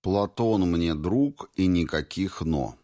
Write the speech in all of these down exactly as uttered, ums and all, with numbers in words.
Платон мне друг и никаких «но».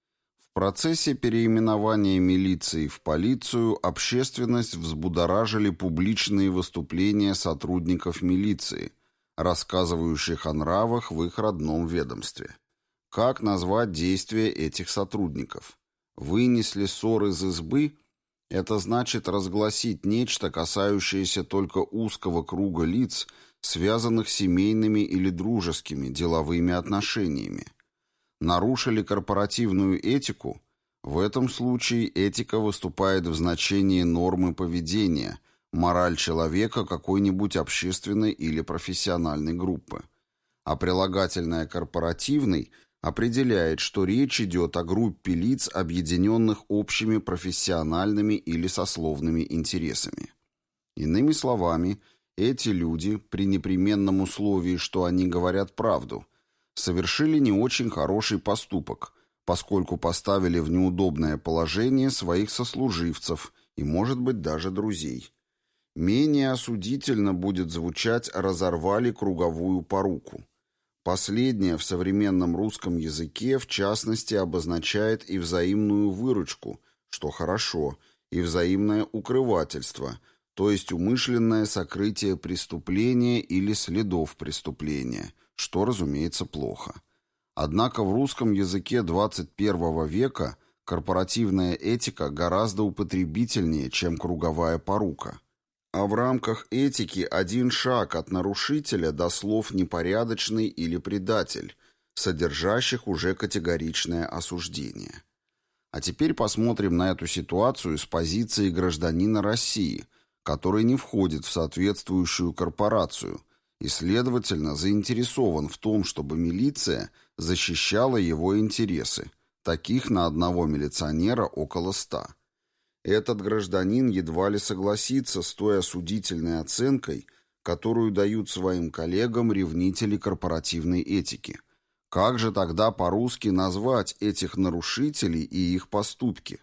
В процессе переименования милиции в полицию общественность взбудоражили публичные выступления сотрудников милиции, рассказывающих о нравах в их родном ведомстве. Как назвать действия этих сотрудников? Вынесли ссор из избы? Это значит разгласить нечто, касающееся только узкого круга лиц, связанных семейными или дружескими, деловыми отношениями. Нарушили корпоративную этику? В этом случае этика выступает в значении нормы поведения, мораль человека какой-нибудь общественной или профессиональной группы. А прилагательное «корпоративный» определяет, что речь идет о группе лиц, объединенных общими профессиональными или сословными интересами. Иными словами, эти люди, при непременном условии, что они говорят правду, совершили не очень хороший поступок, поскольку поставили в неудобное положение своих сослуживцев и, может быть, даже друзей. Менее осудительно будет звучать «разорвали круговую поруку». Последнее в современном русском языке в частности обозначает и взаимную выручку, что хорошо, и взаимное укрывательство, то есть умышленное сокрытие преступления или следов преступления, что, разумеется, плохо. Однако в русском языке двадцать первого века корпоративная этика гораздо употребительнее, чем круговая порука. А в рамках этики один шаг от нарушителя до слов «непорядочный» или «предатель», содержащих уже категоричное осуждение. А теперь посмотрим на эту ситуацию с позиции гражданина России, который не входит в соответствующую корпорацию и, следовательно, заинтересован в том, чтобы милиция защищала его интересы, таких на одного милиционера около ста. Этот гражданин едва ли согласится с той осудительной оценкой, которую дают своим коллегам ревнители корпоративной этики. Как же тогда по-русски назвать этих нарушителей и их поступки?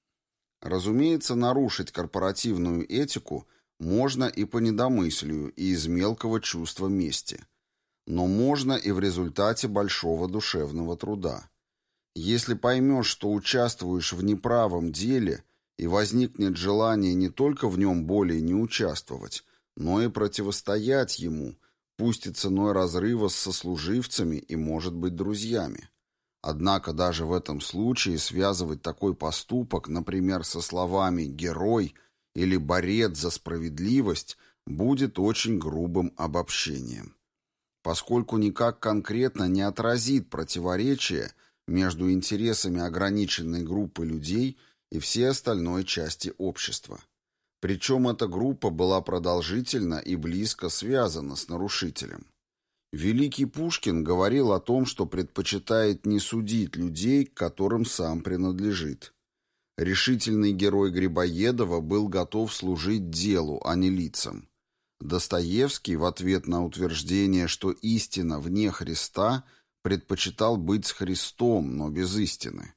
Разумеется, нарушить корпоративную этику можно и по недомыслию, и из мелкого чувства мести. Но можно и в результате большого душевного труда. Если поймешь, что участвуешь в неправом деле, и возникнет желание не только в нем более не участвовать, но и противостоять ему, пусть и ценой разрыва с сослуживцами и, может быть, друзьями. Однако даже в этом случае связывать такой поступок, например, со словами «герой» или «борец за справедливость» будет очень грубым обобщением. Поскольку никак конкретно не отразит противоречия между интересами ограниченной группы людей и всей остальной части общества. Причем эта группа была продолжительно и близко связана с нарушителем. Великий Пушкин говорил о том, что предпочитает не судить людей, к которым сам принадлежит. Решительный герой Грибоедова был готов служить делу, а не лицам. Достоевский в ответ на утверждение, что истина вне Христа, предпочитал быть с Христом, но без истины.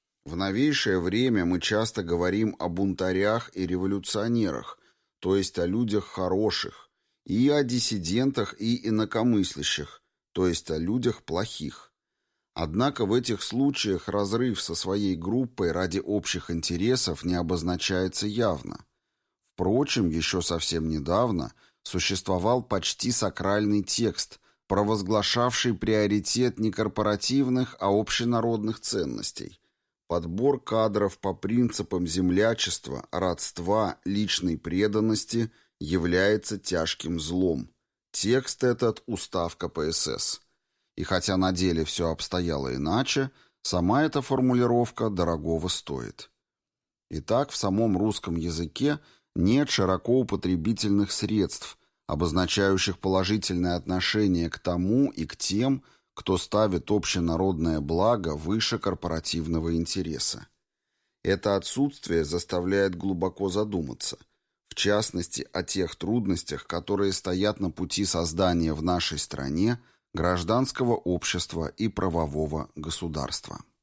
В новейшее время мы часто говорим о бунтарях и революционерах, то есть о людях хороших, и о диссидентах и инакомыслящих, то есть о людях плохих. Однако в этих случаях разрыв со своей группой ради общих интересов не обозначается явно. Впрочем, еще совсем недавно существовал почти сакральный текст, провозглашавший приоритет не корпоративных, а общенародных ценностей. Подбор кадров по принципам землячества, родства, личной преданности – является тяжким злом. Текст этот – устав ка пэ эс эс. И хотя на деле все обстояло иначе, сама эта формулировка дорогого стоит. Итак, в самом русском языке нет широко употребительных средств, обозначающих положительное отношение к тому и к тем, кто ставит общенародное благо выше корпоративного интереса. Это отсутствие заставляет глубоко задуматься – в частности, о тех трудностях, которые стоят на пути создания в нашей стране гражданского общества и правового государства.